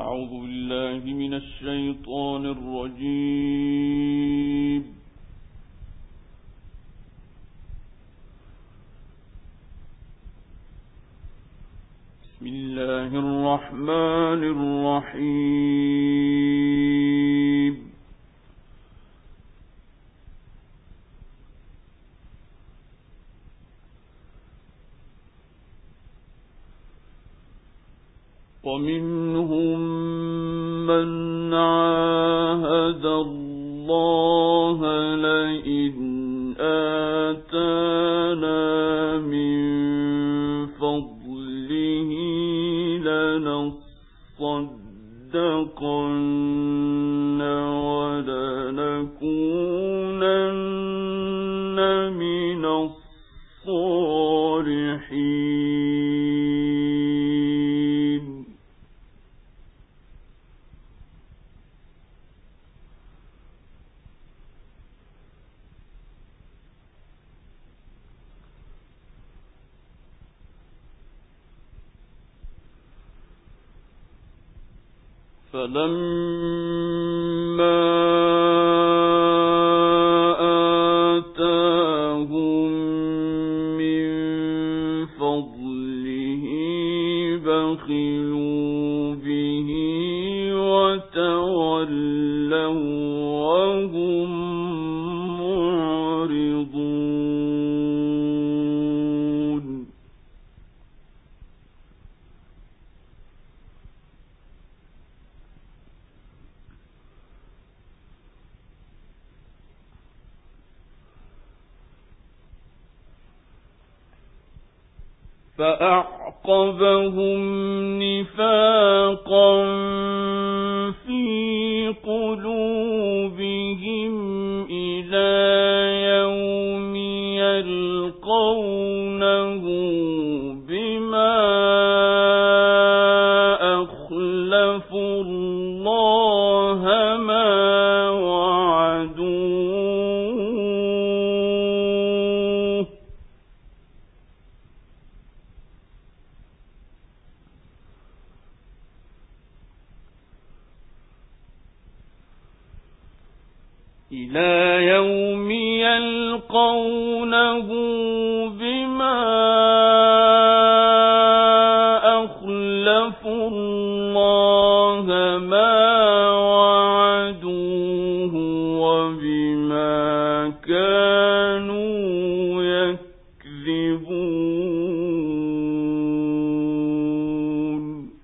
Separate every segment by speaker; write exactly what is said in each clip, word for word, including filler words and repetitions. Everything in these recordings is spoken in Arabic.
Speaker 1: أعوذ بالله من الشيطان الرجيم. بسم الله الرحمن الرحيم. ومنهم من عاهد الله لئن آتانا من فضله لنصدقن ولنكونن من الصالحين. فلما آتاهم من فضله بخلوا به وتولوا وهم معرضون. فأعقبهم نفاقا في قلوبهم إلى يوم يلقونه بما أخلفوا الله ما وعدوه إلى يوم يلقونه بما أخلفوا الله ما وعدوه وبما كانوا يكذبون.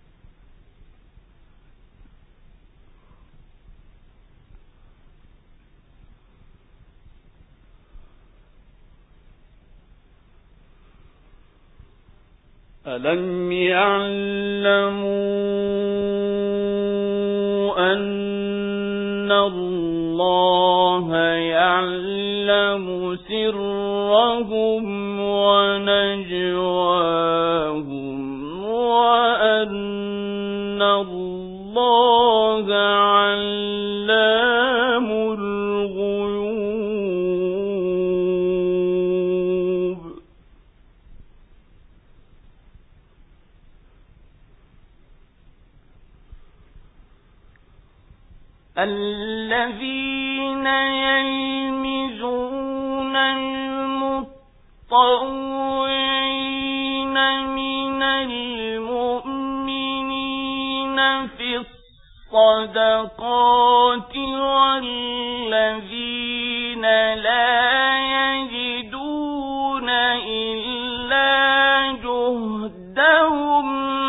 Speaker 1: ألم يعلموا أن الله يعلم سرهم ونجواهم وأن الله علام الغيوب. الذين يلمزون المطوعين من المؤمنين في الصدقات والذين لا يجدون إلا جهدهم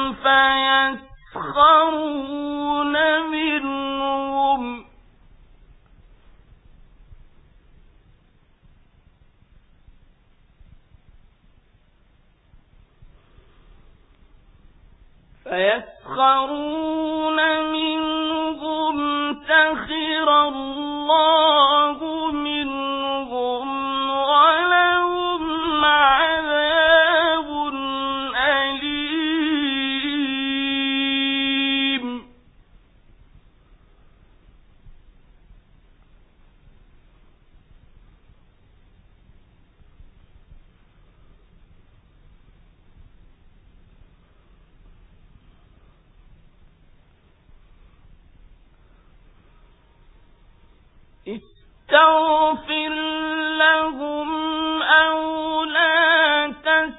Speaker 1: فيسخرون منهم فيسخرون منهم سخر الله منهم ولهم عذاب أليم. استغفر لهم أو لا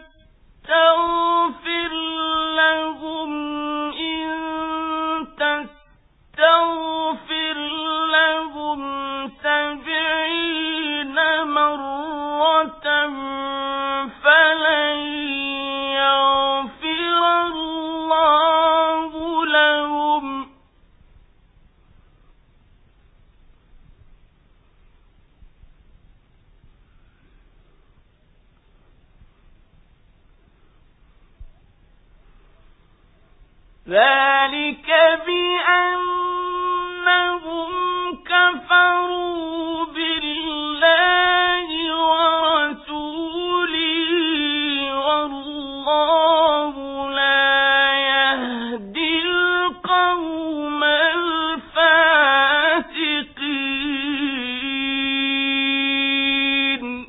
Speaker 1: تستغفر لهم إن تستغفر لهم سبعين مرة فلن يغفر الله لهم ذلك بأنهم كفروا بالله ورسوله والله لا يهدي القوم الفاسقين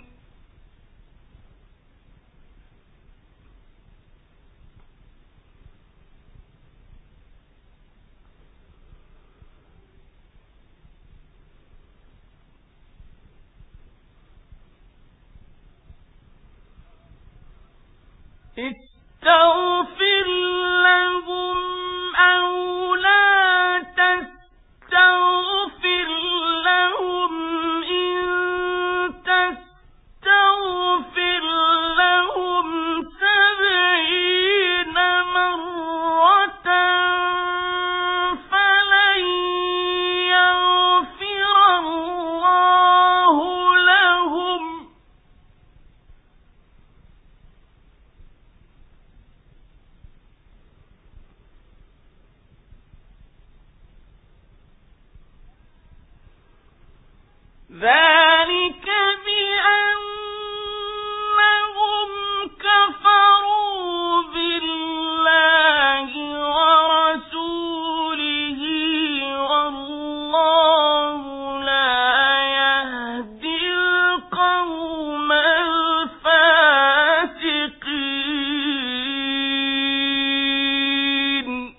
Speaker 1: استغفر لهم أو لا تستغفر لهم إن تستغفر لهم سبعين مرة فلن يغفر الله لهم ذلك بأنهم كفروا بالله ورسوله والله لا يهدي القوم الفاسقين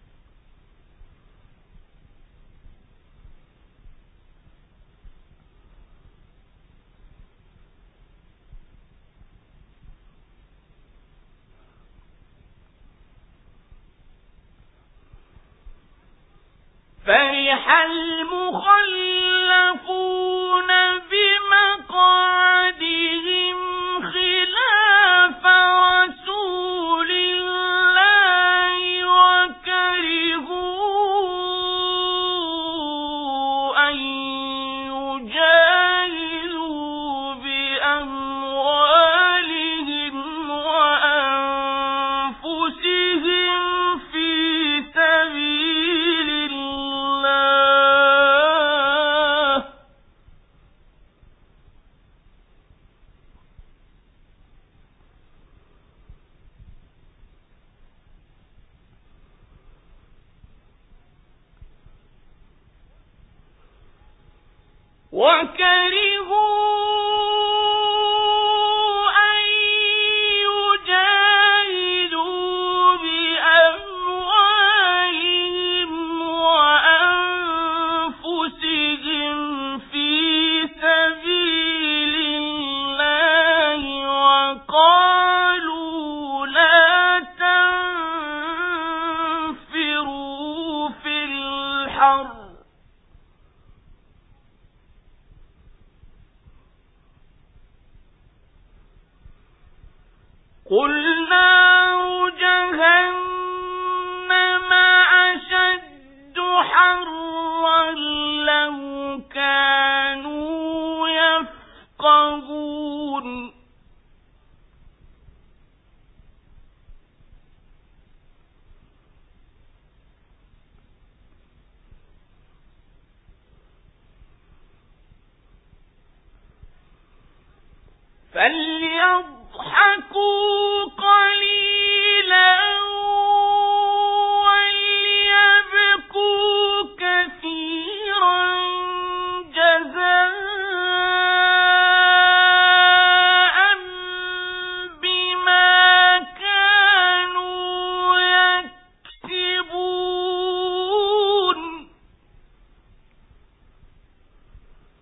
Speaker 1: فرح المخلفون بمقعدهم خلاف رسول الله وكرهوا أن يجاهدوا بأموالهم وأنفسهم في سبيل الله وكرهوا أن يجاهدوا بأموالهم وأنفسهم في سبيل الله وقالوا لا تنفروا في الحر قل نار جهنم أشد حرا لو كانوا يفقهون فليضحكوا قليلا وليبكوا كثيرا جزاء بما كانوا يكسبون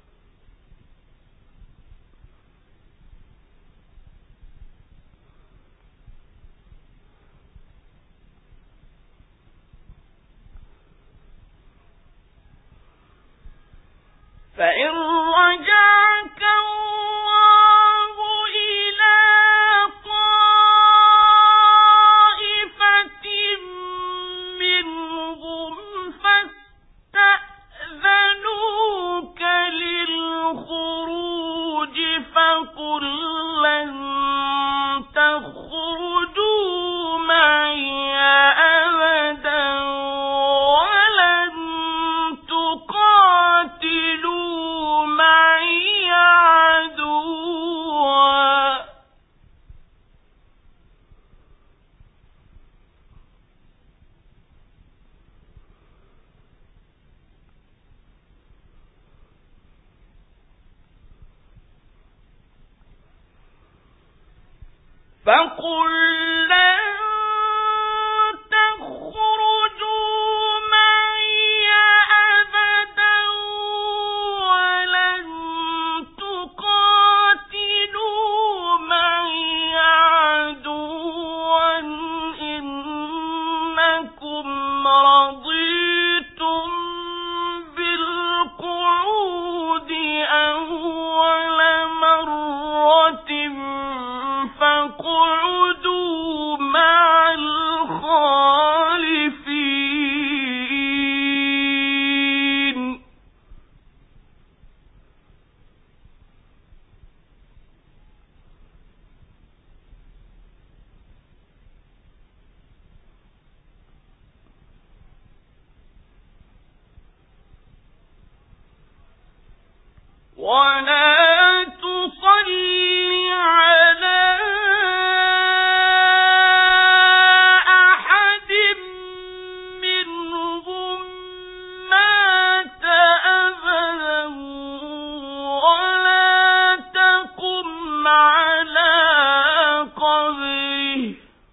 Speaker 1: فقل لن تخرجوا معي أبدا ولن تقاتلوا معي عدوا إنكم رضيتم بالقعود أول مرة فاقعدوا مع الخالفين ولا تصل على أحد منهم مات أبدا ولا تقم على قبره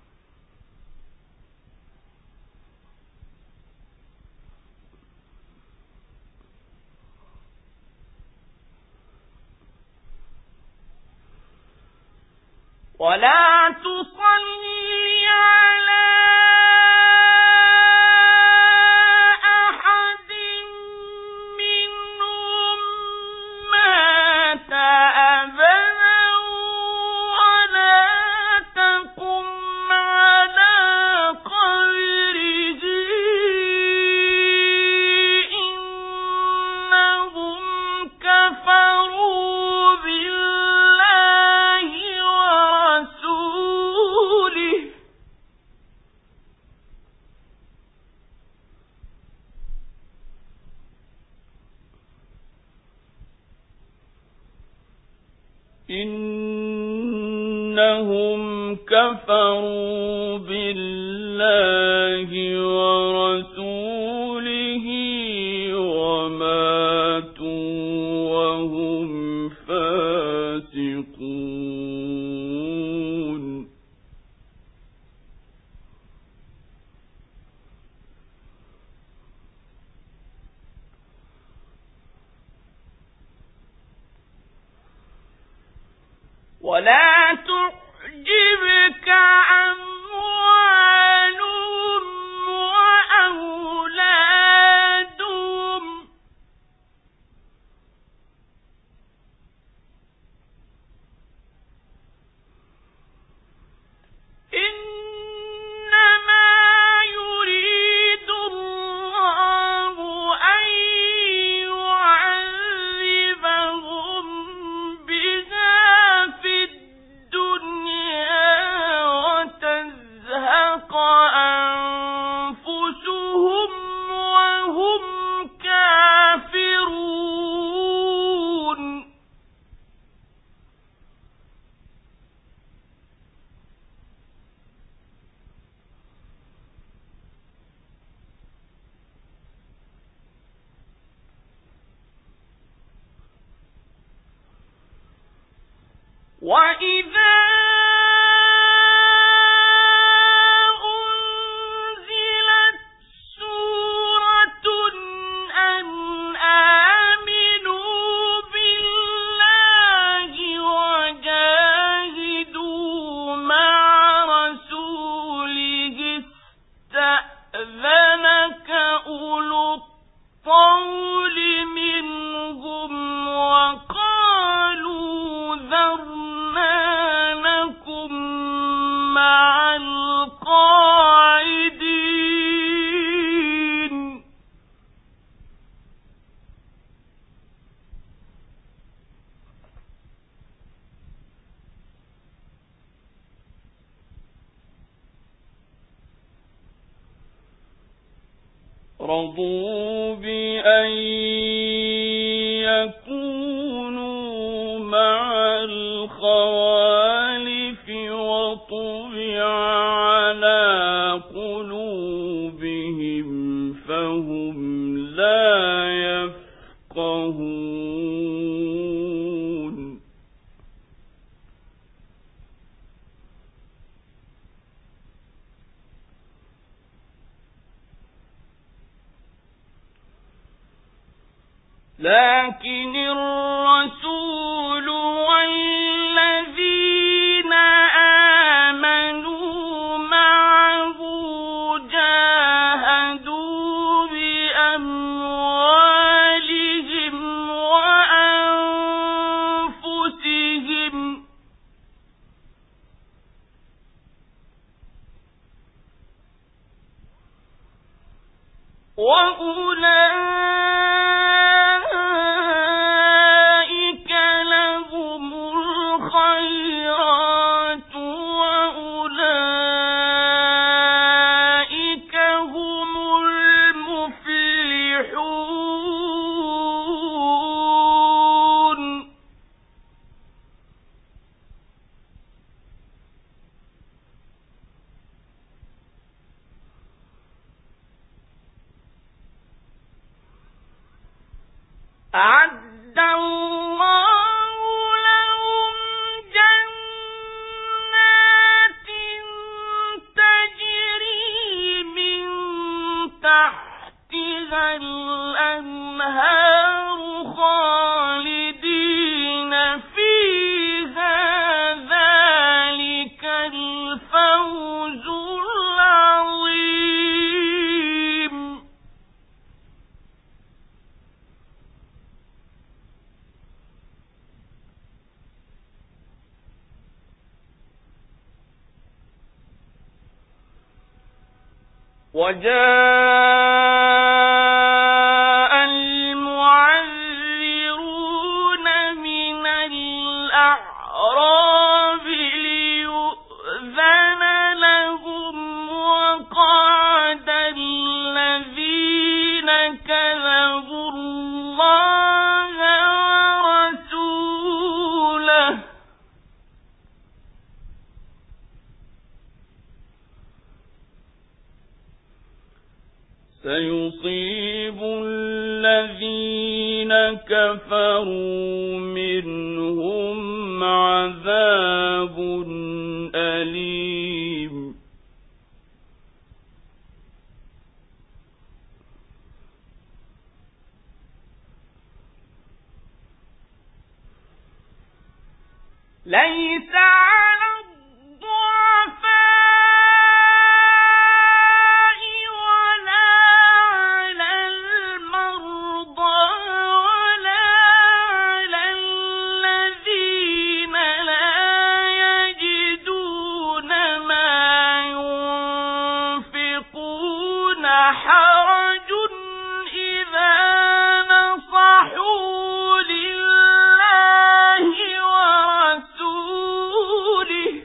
Speaker 1: ولا تصلي على أحد منهم مات أبدا ولا تقم على قبره إنهم كفروا بالله ورسوله إنهم كفروا بالله ورسوله وماتوا وهم فاسقون ولا تعجبك أموالهم وأولادهم إنما يريد الله أن يعذبهم بها في الدنيا وتزهق أنفسهم وهم كافرون وإذا أنزلت سورة أن آمنوا بالله وجاهدوا مع رسوله استأذنك أولو الطول منهم وقالوا ذرنا نكن مع القاعدين رضوا بأن يكونوا مع الخوالف وطبع على قلوبهم فهم لا يفقهون لكن الرسول والذين آمنوا معه جاهدوا بأموالهم وأنفسهم وأولئك لهم الخيرات وأولئك هم المفلحون أعد الله لهم جنات تجري من تحتها الأنهار خالدين فيها ذلك الفوز العظيم وجاء المعذرون من الأعراب ليؤذن لهم وقعد الذين كذبوا الله ورسوله سيصيب الذين كفروا منهم عذاب أليم ليس على الضعفاء حرج إذا نصحوا لله ورسوله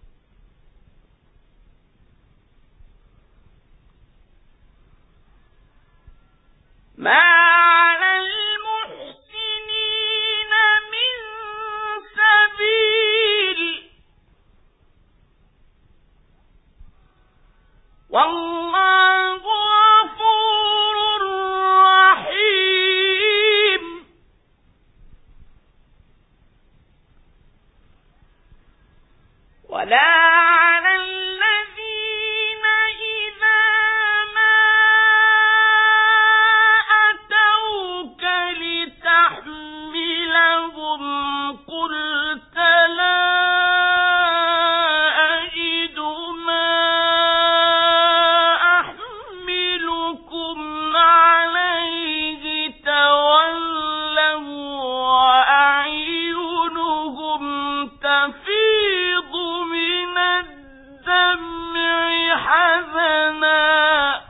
Speaker 1: ما على المحسنين من سبيل والله غفور رحيم ولا على الذين إذا ما أتوك لتحملهم قلت لا أجد ما تفيض من الدمع حزنا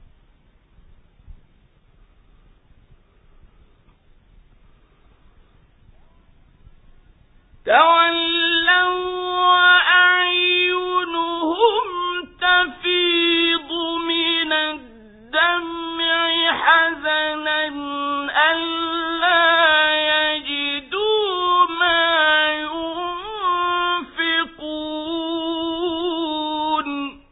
Speaker 1: تولوا وأعينهم تفيض من الدمع حزنا ألا يجدوا ما ينفقون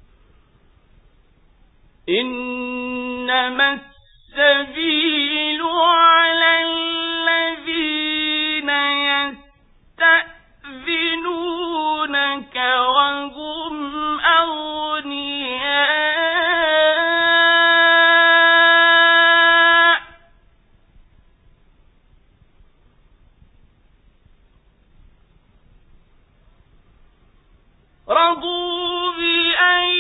Speaker 1: إنما السبيل على الذين يستأذنونك وهم أغنياء رضوا بأن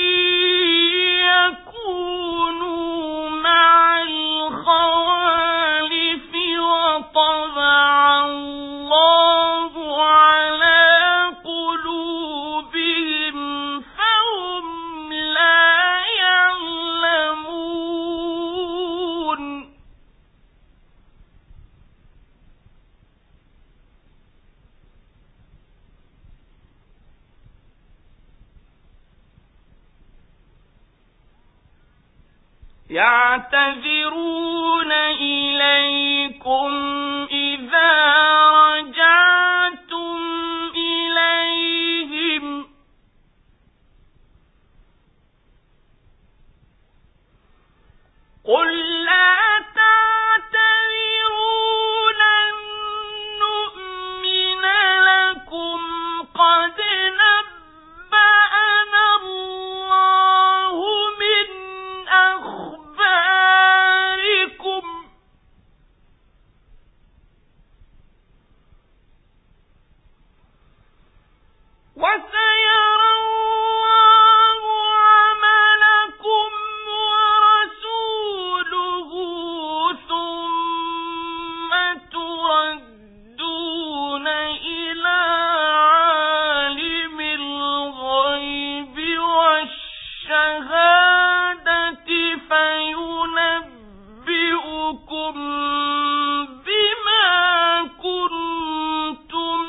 Speaker 1: يكونوا مع الخوالف وطبع الله على قلوبهم فهم لا يعلمون يعتذرون إليكم إذا رجعتم إليهم قل لا تعتذروا لن نؤمن لكم قد نبأنا الله من أخباركم وسيرى الله عملكم ورسوله ثم تردون إلى عالم الغيب والشهادة فينبئكم بما كنتم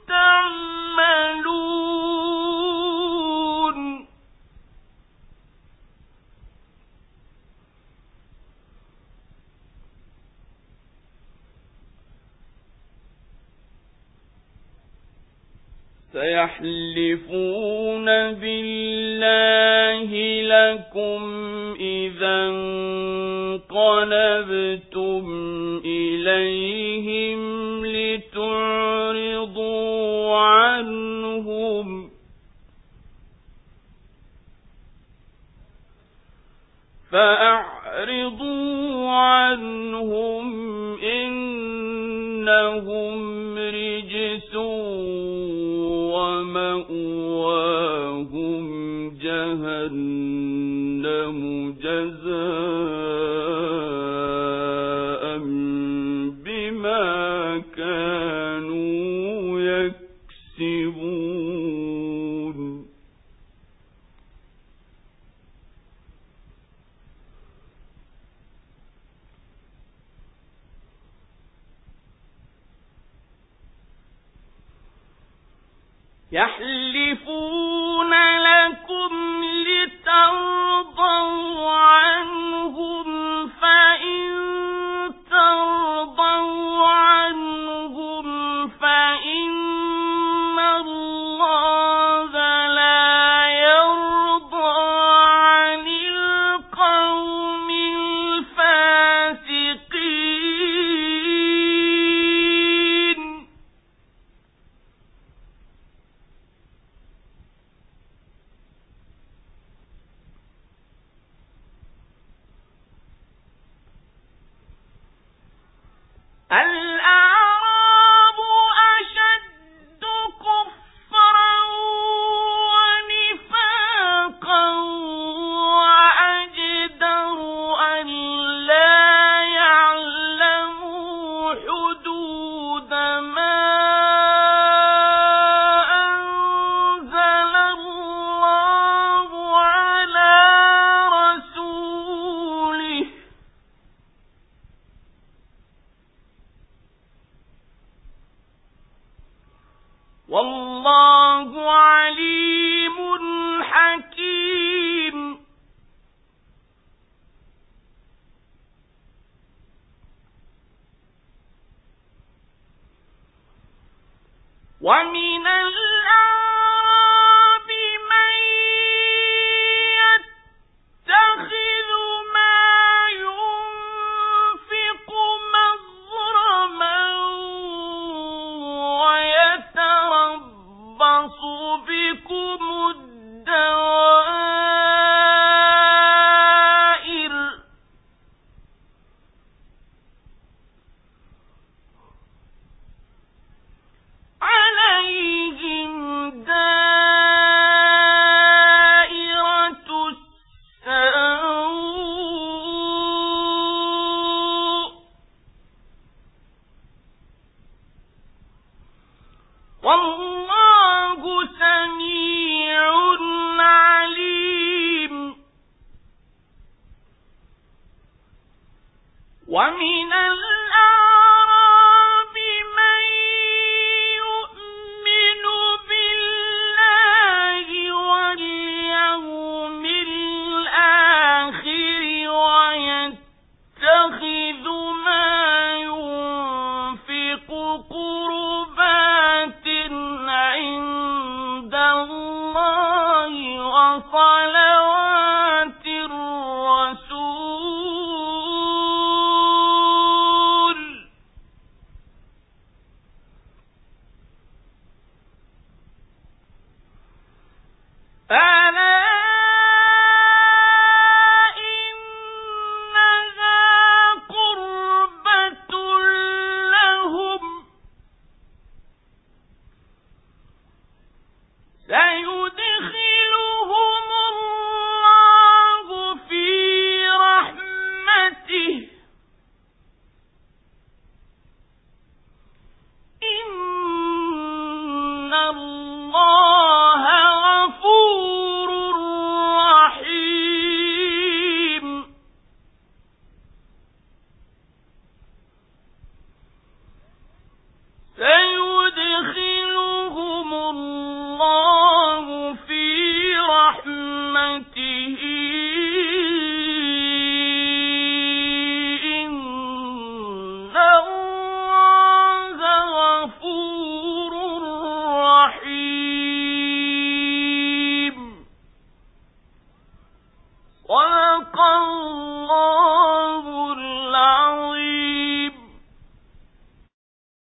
Speaker 1: تعملون سيحلفون بالله لكم إذا انقلبتم إليهم لتعرضوا عنهم فأعرضوا عنهم إنهم رجس ومأواهم جهنم جزاء بما كانوا يكسبون يحلفون لكم لترضوا عنهم فإن ترضوا عنهم فإن الله لا يرضى عن القوم الفاسقين الأعراب أشد كفرا ونفاقا وأجدر أن لا يعلموا حدود ما أنزل الله على رسوله والله عليم حكيم ومن الأعراب من يتخذ ما ينفق ومن